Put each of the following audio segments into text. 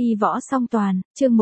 Đi võ song toàn, chương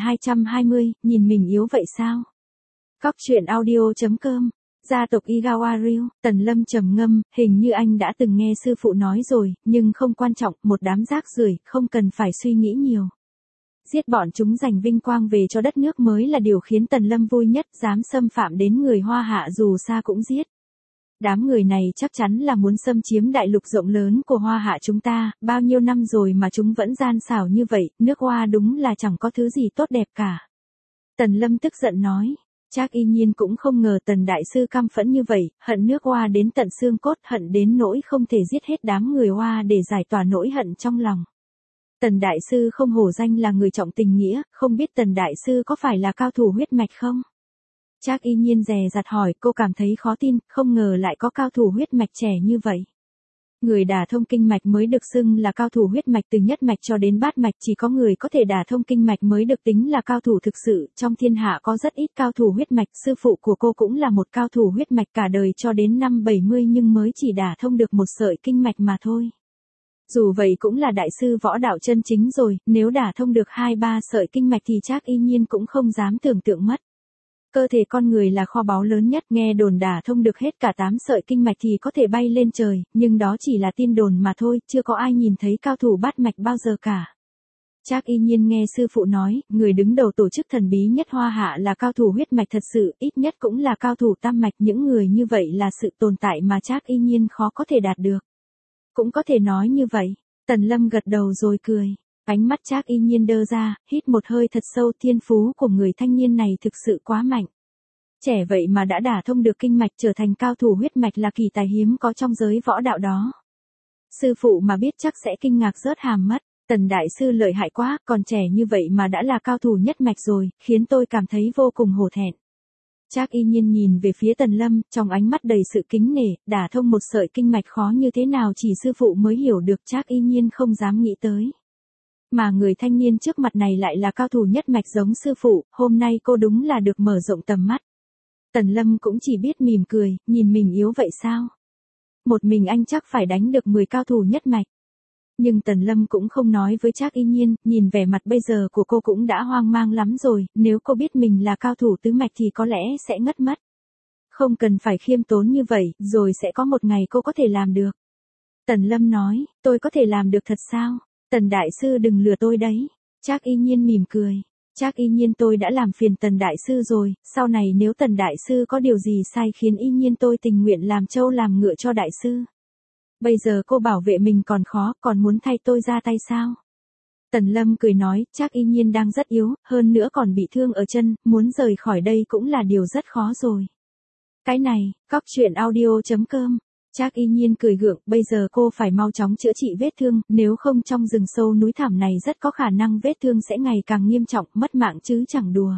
1220, nhìn mình yếu vậy sao? Cóc truyện audio.com. Gia tộc Igawa Ryu, Tần Lâm trầm ngâm, hình như anh đã từng nghe sư phụ nói rồi, nhưng không quan trọng, một đám rác rưởi, không cần phải suy nghĩ nhiều. Giết bọn chúng giành vinh quang về cho đất nước mới là điều khiến Tần Lâm vui nhất, dám xâm phạm đến người Hoa Hạ dù xa cũng giết. Đám người này chắc chắn là muốn xâm chiếm đại lục rộng lớn của Hoa Hạ chúng ta, bao nhiêu năm rồi mà chúng vẫn gian xảo như vậy, nước Hoa đúng là chẳng có thứ gì tốt đẹp cả. Tần Lâm tức giận nói, Trác Y Nhiên cũng không ngờ Tần Đại Sư căm phẫn như vậy, hận nước Hoa đến tận xương cốt, hận đến nỗi không thể giết hết đám người Hoa để giải tỏa nỗi hận trong lòng. Tần Đại Sư không hổ danh là người trọng tình nghĩa, không biết Tần Đại Sư có phải là cao thủ huyết mạch không? Trác Y Nhiên dè dặt hỏi, cô cảm thấy khó tin, không ngờ lại có cao thủ huyết mạch trẻ như vậy. Người đả thông kinh mạch mới được xưng là cao thủ huyết mạch, từ nhất mạch cho đến bát mạch chỉ có người có thể đả thông kinh mạch mới được tính là cao thủ thực sự, trong thiên hạ có rất ít cao thủ huyết mạch, sư phụ của cô cũng là một cao thủ huyết mạch cả đời cho đến năm 70 nhưng mới chỉ đả thông được một sợi kinh mạch mà thôi. Dù vậy cũng là đại sư võ đạo chân chính rồi, nếu đả thông được 2-3 sợi kinh mạch thì Trác Y Nhiên cũng không dám tưởng tượng mất. Cơ thể con người là kho báu lớn nhất, nghe đồn đả thông được hết cả 8 sợi kinh mạch thì có thể bay lên trời, nhưng đó chỉ là tin đồn mà thôi, chưa có ai nhìn thấy cao thủ bát mạch bao giờ cả. Trác Y Nhiên nghe sư phụ nói, người đứng đầu tổ chức thần bí nhất Hoa Hạ là cao thủ huyết mạch thật sự, ít nhất cũng là cao thủ tam mạch, những người như vậy là sự tồn tại mà Trác Y Nhiên khó có thể đạt được. Cũng có thể nói như vậy. Tần Lâm gật đầu rồi cười. Ánh mắt Trác Y Nhiên đơ ra, hít một hơi thật sâu, thiên phú của người thanh niên này thực sự quá mạnh. Trẻ vậy mà đã đả thông được kinh mạch, trở thành cao thủ huyết mạch là kỳ tài hiếm có trong giới võ đạo đó. Sư phụ mà biết chắc sẽ kinh ngạc rớt hàm mất. Tần Đại Sư lợi hại quá, còn trẻ như vậy mà đã là cao thủ nhất mạch rồi, khiến tôi cảm thấy vô cùng hổ thẹn. Trác Y Nhiên nhìn về phía Tần Lâm, trong ánh mắt đầy sự kính nể, đả thông một sợi kinh mạch khó như thế nào chỉ sư phụ mới hiểu được, Trác Y Nhiên không dám nghĩ tới. Mà người thanh niên trước mặt này lại là cao thủ nhất mạch giống sư phụ, hôm nay cô đúng là được mở rộng tầm mắt. Tần Lâm cũng chỉ biết mỉm cười, nhìn mình yếu vậy sao? Một mình anh chắc phải đánh được 10 cao thủ nhất mạch. Nhưng Tần Lâm cũng không nói với Trác Y Nhiên, nhìn vẻ mặt bây giờ của cô cũng đã hoang mang lắm rồi, nếu cô biết mình là cao thủ tứ mạch thì có lẽ sẽ ngất mất. Không cần phải khiêm tốn như vậy, rồi sẽ có một ngày cô có thể làm được. Tần Lâm nói, tôi có thể làm được thật sao? Tần Đại Sư đừng lừa tôi đấy. Trác Y Nhiên mỉm cười. Trác Y Nhiên, tôi đã làm phiền Tần Đại Sư rồi, sau này nếu Tần Đại Sư có điều gì sai khiến Y Nhiên tôi tình nguyện làm trâu làm ngựa cho Đại Sư. Bây giờ cô bảo vệ mình còn khó, còn muốn thay tôi ra tay sao? Tần Lâm cười nói, Trác Y Nhiên đang rất yếu, hơn nữa còn bị thương ở chân, muốn rời khỏi đây cũng là điều rất khó rồi. Cái này, cóc truyện audio.com. Trác Y Nhiên cười gượng, bây giờ cô phải mau chóng chữa trị vết thương, nếu không trong rừng sâu núi thẳm này rất có khả năng vết thương sẽ ngày càng nghiêm trọng, mất mạng chứ chẳng đùa.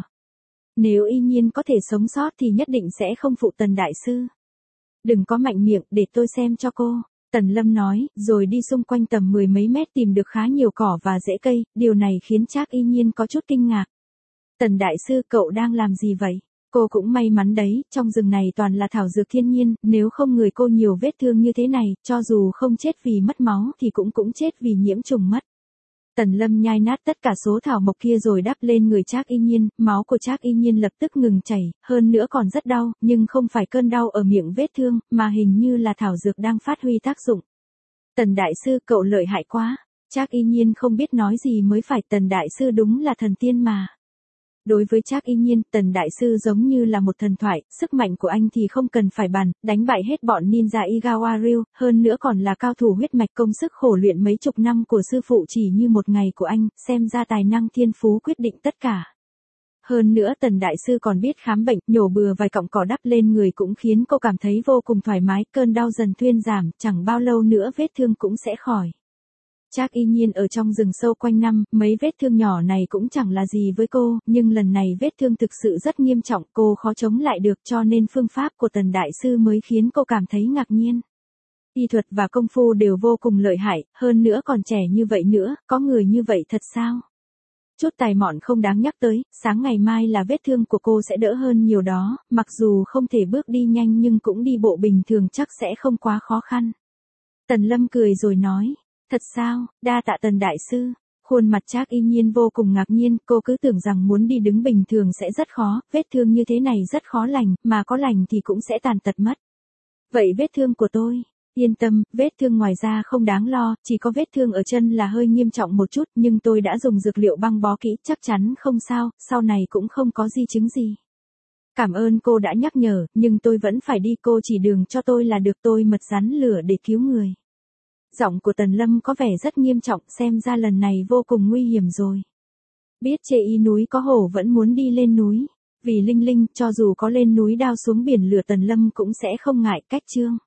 Nếu Y Nhiên có thể sống sót thì nhất định sẽ không phụ Tần Đại Sư. Đừng có mạnh miệng, để tôi xem cho cô. Tần Lâm nói, rồi đi xung quanh tầm 10 mấy mét tìm được khá nhiều cỏ và rễ cây, điều này khiến Trác Y Nhiên có chút kinh ngạc. Tần Đại Sư, cậu đang làm gì vậy? Cô cũng may mắn đấy, trong rừng này toàn là thảo dược thiên nhiên, nếu không người cô nhiều vết thương như thế này, cho dù không chết vì mất máu thì cũng chết vì nhiễm trùng mất. Tần Lâm nhai nát tất cả số thảo mộc kia rồi đắp lên người Trác Y Nhiên, máu của Trác Y Nhiên lập tức ngừng chảy, hơn nữa còn rất đau, nhưng không phải cơn đau ở miệng vết thương, mà hình như là thảo dược đang phát huy tác dụng. Tần Đại Sư, cậu lợi hại quá. Trác Y Nhiên không biết nói gì mới phải, Tần Đại Sư đúng là thần tiên mà. Đối với Trác Y Nhiên, Tần Đại Sư giống như là một thần thoại, sức mạnh của anh thì không cần phải bàn, đánh bại hết bọn ninja Igawa Ryu, hơn nữa còn là cao thủ huyết mạch, công sức khổ luyện mấy chục năm của sư phụ chỉ như một ngày của anh, xem ra tài năng thiên phú quyết định tất cả. Hơn nữa Tần Đại Sư còn biết khám bệnh, nhổ bừa vài cọng cỏ đắp lên người cũng khiến cô cảm thấy vô cùng thoải mái, cơn đau dần thuyên giảm, chẳng bao lâu nữa vết thương cũng sẽ khỏi. Trác Y Nhiên ở trong rừng sâu quanh năm, mấy vết thương nhỏ này cũng chẳng là gì với cô, nhưng lần này vết thương thực sự rất nghiêm trọng, cô khó chống lại được cho nên phương pháp của Tần Đại Sư mới khiến cô cảm thấy ngạc nhiên. Y thuật và công phu đều vô cùng lợi hại, hơn nữa còn trẻ như vậy nữa, có người như vậy thật sao? Chút tài mọn không đáng nhắc tới, sáng ngày mai là vết thương của cô sẽ đỡ hơn nhiều đó, mặc dù không thể bước đi nhanh nhưng cũng đi bộ bình thường chắc sẽ không quá khó khăn. Tần Lâm cười rồi nói. Thật sao, đa tạ Tần Đại Sư. Khuôn mặt Trác Y Nhiên vô cùng ngạc nhiên, cô cứ tưởng rằng muốn đi đứng bình thường sẽ rất khó, vết thương như thế này rất khó lành, mà có lành thì cũng sẽ tàn tật mất. Vậy vết thương của tôi? Yên tâm, vết thương ngoài da không đáng lo, chỉ có vết thương ở chân là hơi nghiêm trọng một chút, nhưng tôi đã dùng dược liệu băng bó kỹ, chắc chắn không sao, sau này cũng không có di chứng gì. Cảm ơn cô đã nhắc nhở, nhưng tôi vẫn phải đi, cô chỉ đường cho tôi là được, tôi mật rắn lửa để cứu người. Giọng của Tần Lâm có vẻ rất nghiêm trọng, xem ra lần này vô cùng nguy hiểm rồi. Biết chê y núi có hổ vẫn muốn đi lên núi. Vì Linh Linh, cho dù có lên núi đao xuống biển lửa Tần Lâm cũng sẽ không ngại. Cách chương